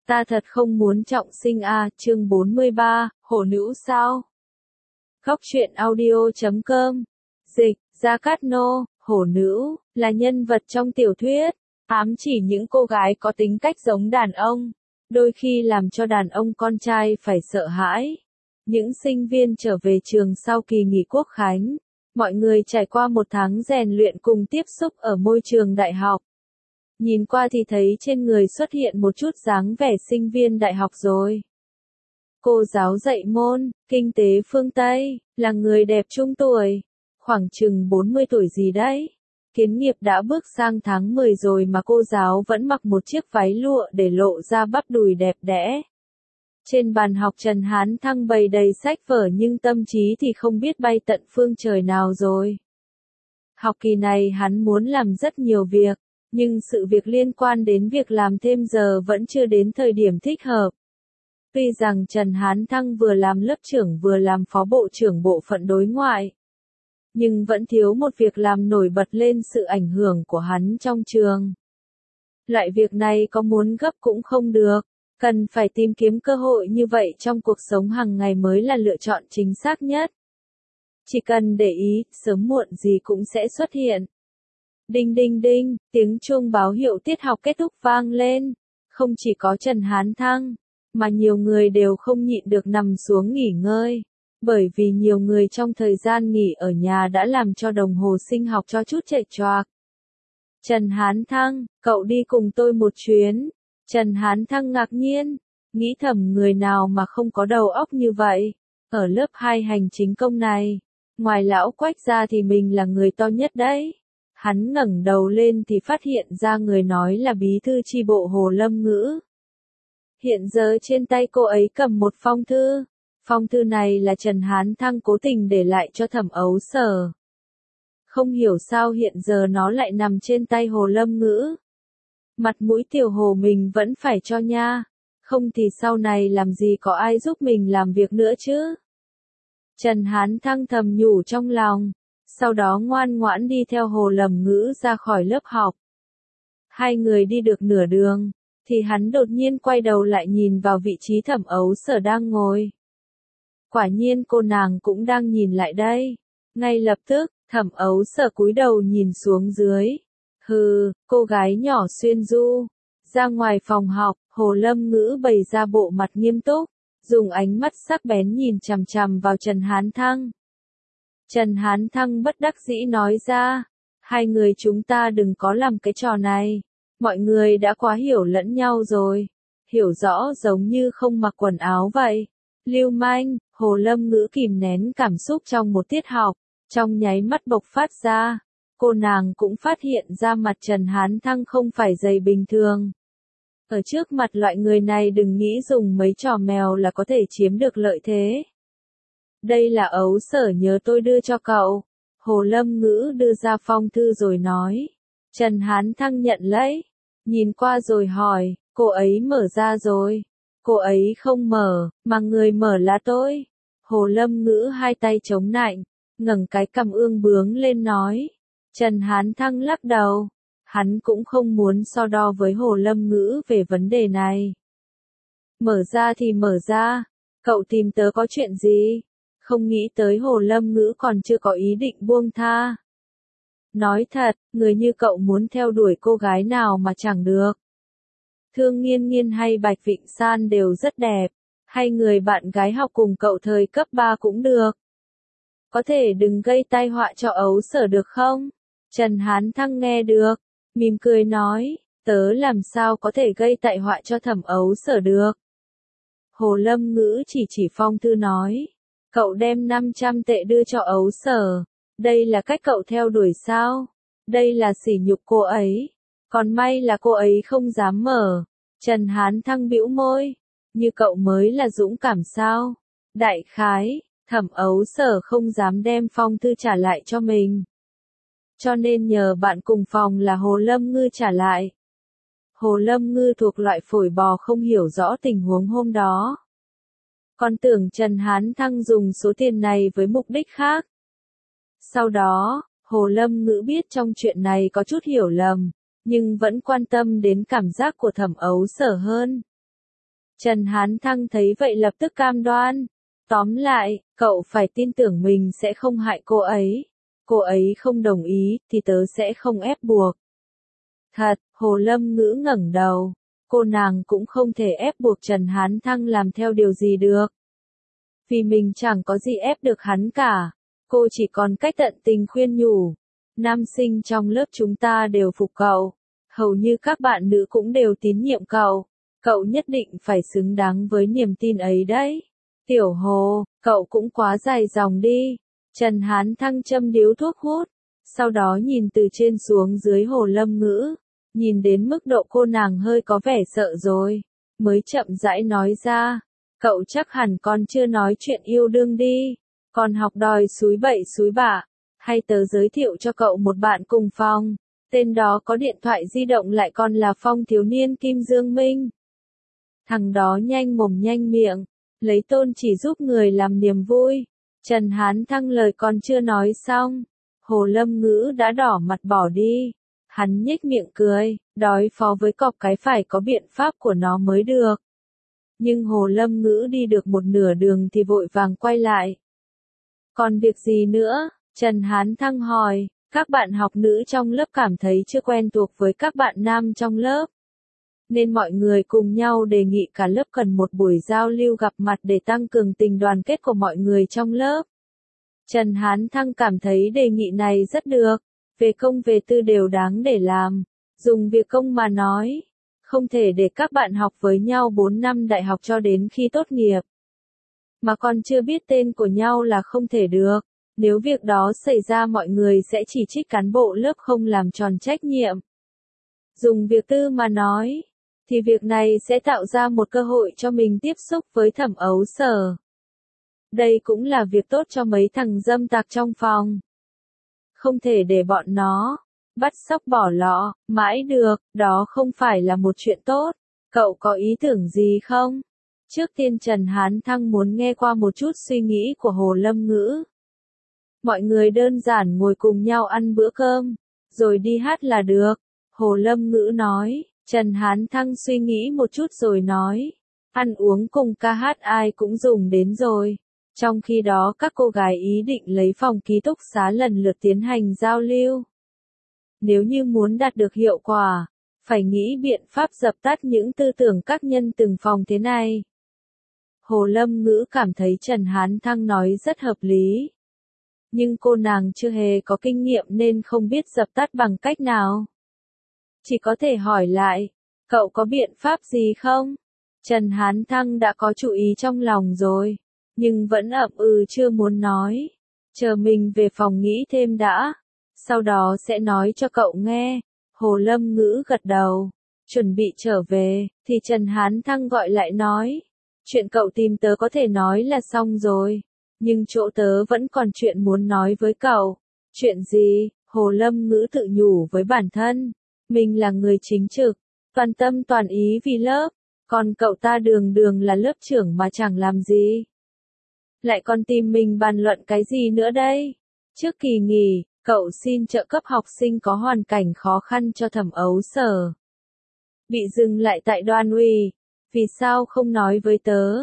Ta thật không muốn trọng sinh à, chương 43, hổ nữ sao? Góc truyện audio.com. Dịch, Gia Cát Nô, hổ nữ, là nhân vật trong tiểu thuyết, ám chỉ những cô gái có tính cách giống đàn ông, đôi khi làm cho đàn ông con trai phải sợ hãi. Những sinh viên trở về trường sau kỳ nghỉ quốc khánh, mọi người trải qua một tháng rèn luyện cùng tiếp xúc ở môi trường đại học. Nhìn qua thì thấy trên người xuất hiện một chút dáng vẻ sinh viên đại học rồi. Cô giáo dạy môn, kinh tế phương Tây, là người đẹp trung tuổi, khoảng chừng 40 tuổi gì đấy. Kiến nghiệp đã bước sang tháng 10 rồi mà cô giáo vẫn mặc một chiếc váy lụa để lộ ra bắp đùi đẹp đẽ. Trên bàn học Trần Hán Thăng bày đầy sách vở nhưng tâm trí thì không biết bay tận phương trời nào rồi. Học kỳ này hắn muốn làm rất nhiều việc, nhưng sự việc liên quan đến việc làm thêm giờ vẫn chưa đến thời điểm thích hợp. Tuy rằng Trần Hán Thăng vừa làm lớp trưởng vừa làm phó bộ trưởng bộ phận đối ngoại, nhưng vẫn thiếu một việc làm nổi bật lên sự ảnh hưởng của hắn trong trường. Loại việc này có muốn gấp cũng không được, cần phải tìm kiếm cơ hội như vậy trong cuộc sống hàng ngày mới là lựa chọn chính xác nhất. Chỉ cần để ý, sớm muộn gì cũng sẽ xuất hiện. Đinh đinh đinh, tiếng chuông báo hiệu tiết học kết thúc vang lên. Không chỉ có Trần Hán Thăng, mà nhiều người đều không nhịn được nằm xuống nghỉ ngơi. Bởi vì nhiều người trong thời gian nghỉ ở nhà đã làm cho đồng hồ sinh học cho chút chạy choạc. Trần Hán Thăng, cậu đi cùng tôi một chuyến. Trần Hán Thăng ngạc nhiên, nghĩ thầm người nào mà không có đầu óc như vậy. Ở lớp 2 hành chính công này, ngoài lão Quách ra thì mình là người to nhất đấy. Hắn ngẩng đầu lên thì phát hiện ra người nói là bí thư chi bộ Hồ Lâm Ngữ. Hiện giờ trên tay cô ấy cầm một phong thư. Phong thư này là Trần Hán Thăng cố tình để lại cho Thẩm Ấu Sở. Không hiểu sao hiện giờ nó lại nằm trên tay Hồ Lâm Ngữ. Mặt mũi tiểu Hồ mình vẫn phải cho nha. Không thì sau này làm gì có ai giúp mình làm việc nữa chứ. Trần Hán Thăng thầm nhủ trong lòng. Sau đó ngoan ngoãn đi theo Hồ Lâm Ngữ ra khỏi lớp học. Hai người đi được nửa đường, thì hắn đột nhiên quay đầu lại nhìn vào vị trí Thẩm Ấu Sở đang ngồi. Quả nhiên cô nàng cũng đang nhìn lại đây. Ngay lập tức, Thẩm Ấu Sở cúi đầu nhìn xuống dưới. Hừ, cô gái nhỏ xuyên du. Ra ngoài phòng học, Hồ Lâm Ngữ bày ra bộ mặt nghiêm túc, dùng ánh mắt sắc bén nhìn chằm chằm vào Trần Hán Thăng. Trần Hán Thăng bất đắc dĩ nói ra, hai người chúng ta đừng có làm cái trò này, mọi người đã quá hiểu lẫn nhau rồi, hiểu rõ giống như không mặc quần áo vậy. Lưu manh, Hồ Lâm Ngữ kìm nén cảm xúc trong một tiết học, trong nháy mắt bộc phát ra, cô nàng cũng phát hiện ra mặt Trần Hán Thăng không phải dày bình thường. Ở trước mặt loại người này đừng nghĩ dùng mấy trò mèo là có thể chiếm được lợi thế. Đây là Ấu Sở nhớ tôi đưa cho cậu. Hồ Lâm Ngữ đưa ra phong thư rồi nói. Trần Hán Thăng nhận lấy, nhìn qua rồi hỏi, cô ấy mở ra rồi. Cô ấy không mở, mà người mở là tôi. Hồ Lâm Ngữ hai tay chống nạnh, ngẩng cái cằm ương bướng lên nói. Trần Hán Thăng lắc đầu, hắn cũng không muốn so đo với Hồ Lâm Ngữ về vấn đề này. Mở ra thì mở ra, cậu tìm tớ có chuyện gì? Không nghĩ tới Hồ Lâm Ngữ còn chưa có ý định buông tha. Nói thật, người như cậu muốn theo đuổi cô gái nào mà chẳng được. Thương Nghiên Nghiên hay Bạch Vịnh San đều rất đẹp, hay người bạn gái học cùng cậu thời cấp 3 cũng được. Có thể đừng gây tai họa cho Ấu Sở được không? Trần Hán Thăng nghe được, mỉm cười nói, tớ làm sao có thể gây tai họa cho Thẩm Ấu Sở được. Hồ Lâm Ngữ chỉ phong thư nói. Cậu đem 500 tệ đưa cho Ấu Sở. Đây là cách cậu theo đuổi sao? Đây là sỉ nhục cô ấy. Còn may là cô ấy không dám mở. Trần Hán Thăng bĩu môi. Như cậu mới là dũng cảm sao? Đại khái, Thẩm Ấu Sở không dám đem phong thư trả lại cho mình. Cho nên nhờ bạn cùng phòng là Hồ Lâm Ngư trả lại. Hồ Lâm Ngư thuộc loại phổi bò không hiểu rõ tình huống hôm đó. Còn tưởng Trần Hán Thăng dùng số tiền này với mục đích khác. Sau đó, Hồ Lâm Ngữ biết trong chuyện này có chút hiểu lầm, nhưng vẫn quan tâm đến cảm giác của Thẩm Ấu Sở hơn. Trần Hán Thăng thấy vậy lập tức cam đoan. Tóm lại, cậu phải tin tưởng mình sẽ không hại cô ấy. Cô ấy không đồng ý, thì tớ sẽ không ép buộc. Thật, Hồ Lâm Ngữ ngẩng đầu. Cô nàng cũng không thể ép buộc Trần Hán Thăng làm theo điều gì được. Vì mình chẳng có gì ép được hắn cả. Cô chỉ còn cách tận tình khuyên nhủ. Nam sinh trong lớp chúng ta đều phục cậu. Hầu như các bạn nữ cũng đều tín nhiệm cậu. Cậu nhất định phải xứng đáng với niềm tin ấy đấy. Tiểu Hồ, cậu cũng quá dài dòng đi. Trần Hán Thăng châm điếu thuốc hút. Sau đó nhìn từ trên xuống dưới Hồ Lâm Ngữ. Nhìn đến mức độ cô nàng hơi có vẻ sợ rồi. Mới chậm rãi nói ra. Cậu chắc hẳn còn chưa nói chuyện yêu đương đi. Còn học đòi xúi bậy xúi bạ. Hay tớ giới thiệu cho cậu một bạn cùng phòng. Tên đó có điện thoại di động lại còn là Phong thiếu niên Kim Dương Minh. Thằng đó nhanh mồm nhanh miệng. Lấy tôn chỉ giúp người làm niềm vui. Trần Hán Thăng lời còn chưa nói xong. Hồ Lâm Ngữ đã đỏ mặt bỏ đi. Hắn nhếch miệng cười, đối phó với cọp cái phải có biện pháp của nó mới được. Nhưng Hồ Lâm Ngữ đi được một nửa đường thì vội vàng quay lại. Còn việc gì nữa? Trần Hán Thăng hỏi, các bạn học nữ trong lớp cảm thấy chưa quen thuộc với các bạn nam trong lớp. Nên mọi người cùng nhau đề nghị cả lớp cần một buổi giao lưu gặp mặt để tăng cường tình đoàn kết của mọi người trong lớp. Trần Hán Thăng cảm thấy đề nghị này rất được, về công về tư đều đáng để làm. Dùng việc công mà nói, không thể để các bạn học với nhau 4 năm đại học cho đến khi tốt nghiệp. Mà còn chưa biết tên của nhau là không thể được. Nếu việc đó xảy ra mọi người sẽ chỉ trích cán bộ lớp không làm tròn trách nhiệm. Dùng việc tư mà nói, thì việc này sẽ tạo ra một cơ hội cho mình tiếp xúc với Thẩm Ấu Sở. Đây cũng là việc tốt cho mấy thằng dâm tặc trong phòng. Không thể để bọn nó bắt sóc bỏ lọ, mãi được, đó không phải là một chuyện tốt. Cậu có ý tưởng gì không? Trước tiên Trần Hán Thăng muốn nghe qua một chút suy nghĩ của Hồ Lâm Ngữ. Mọi người đơn giản ngồi cùng nhau ăn bữa cơm, rồi đi hát là được. Hồ Lâm Ngữ nói, Trần Hán Thăng suy nghĩ một chút rồi nói, ăn uống cùng ca hát ai cũng dùng đến rồi. Trong khi đó các cô gái ý định lấy phòng ký túc xá lần lượt tiến hành giao lưu. Nếu như muốn đạt được hiệu quả, phải nghĩ biện pháp dập tắt những tư tưởng các nhân từng phòng thế này. Hồ Lâm Ngữ cảm thấy Trần Hán Thăng nói rất hợp lý. Nhưng cô nàng chưa hề có kinh nghiệm nên không biết dập tắt bằng cách nào. Chỉ có thể hỏi lại, cậu có biện pháp gì không? Trần Hán Thăng đã có chủ ý trong lòng rồi, nhưng vẫn ậm ừ chưa muốn nói. Chờ mình về phòng nghĩ thêm đã, sau đó sẽ nói cho cậu nghe. Hồ Lâm Ngữ gật đầu, chuẩn bị trở về, thì Trần Hán Thăng gọi lại nói, chuyện cậu tìm tớ có thể nói là xong rồi, nhưng chỗ tớ vẫn còn chuyện muốn nói với cậu. Chuyện gì? Hồ Lâm Ngữ tự nhủ với bản thân, mình là người chính trực, toàn tâm toàn ý vì lớp, còn cậu ta đường đường là lớp trưởng mà chẳng làm gì. Lại còn tìm mình bàn luận cái gì nữa đây? Trước kỳ nghỉ, cậu xin trợ cấp học sinh có hoàn cảnh khó khăn cho Thẩm Ấu Sở. Bị dừng lại tại Đoàn ủy, vì sao không nói với tớ?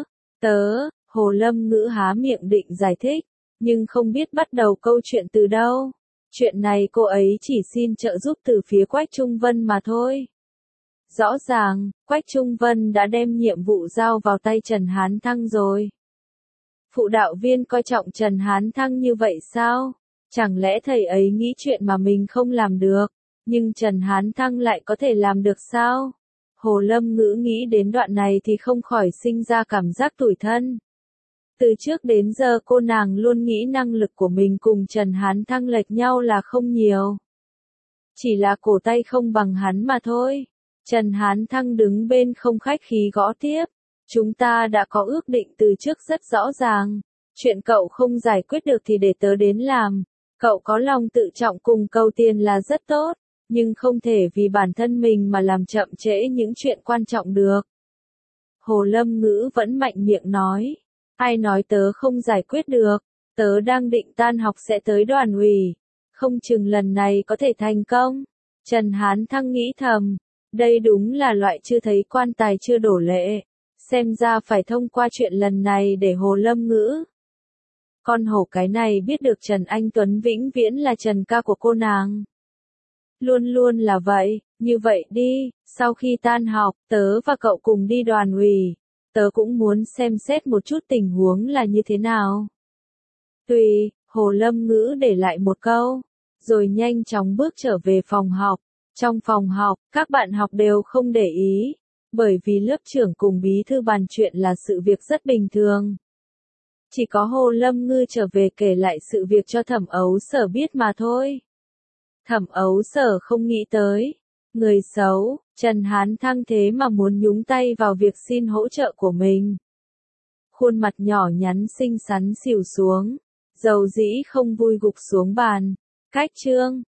Hồ Lâm Ngữ há miệng định giải thích, nhưng không biết bắt đầu câu chuyện từ đâu. Chuyện này cô ấy chỉ xin trợ giúp từ phía Quách Trung Vân mà thôi. Rõ ràng, Quách Trung Vân đã đem nhiệm vụ giao vào tay Trần Hán Thăng rồi. Phụ đạo viên coi trọng Trần Hán Thăng như vậy sao? Chẳng lẽ thầy ấy nghĩ chuyện mà mình không làm được, nhưng Trần Hán Thăng lại có thể làm được sao? Hồ Lâm Ngữ nghĩ đến đoạn này thì không khỏi sinh ra cảm giác tủi thân. Từ trước đến giờ cô nàng luôn nghĩ năng lực của mình cùng Trần Hán Thăng lệch nhau là không nhiều. Chỉ là cổ tay không bằng hắn mà thôi. Trần Hán Thăng đứng bên không khách khí gõ tiếp. Chúng ta đã có ước định từ trước rất rõ ràng. Chuyện cậu không giải quyết được thì để tớ đến làm. Cậu có lòng tự trọng cùng cầu tiền là rất tốt, nhưng không thể vì bản thân mình mà làm chậm trễ những chuyện quan trọng được. Hồ Lâm Ngữ vẫn mạnh miệng nói. Ai nói tớ không giải quyết được, tớ đang định tan học sẽ tới Đoàn ủy. Không chừng lần này có thể thành công. Trần Hán Thăng nghĩ thầm, đây đúng là loại chưa thấy quan tài chưa đổ lệ. xem ra phải thông qua chuyện lần này để Hồ Lâm Ngữ. Con hổ cái này biết được Trần Anh Tuấn vĩnh viễn là Trần ca của cô nàng. Luôn luôn là vậy, như vậy đi, sau khi tan học, tớ và cậu cùng đi đoàn ủy. Tớ cũng muốn xem xét một chút tình huống là như thế nào. Tùy, Hồ Lâm Ngữ để lại một câu, rồi nhanh chóng bước trở về phòng học. Trong phòng học, các bạn học đều không để ý, bởi vì lớp trưởng cùng bí thư bàn chuyện là sự việc rất bình thường. Chỉ có Hồ Lâm Ngữ trở về kể lại sự việc cho Thẩm Ấu Sở biết mà thôi. Thẩm Ấu Sở không nghĩ tới, người xấu, Trần Hán Thăng thế mà muốn nhúng tay vào việc xin hỗ trợ của mình. Khuôn mặt nhỏ nhắn xinh xắn xỉu xuống, dầu dĩ không vui gục xuống bàn. Cách chương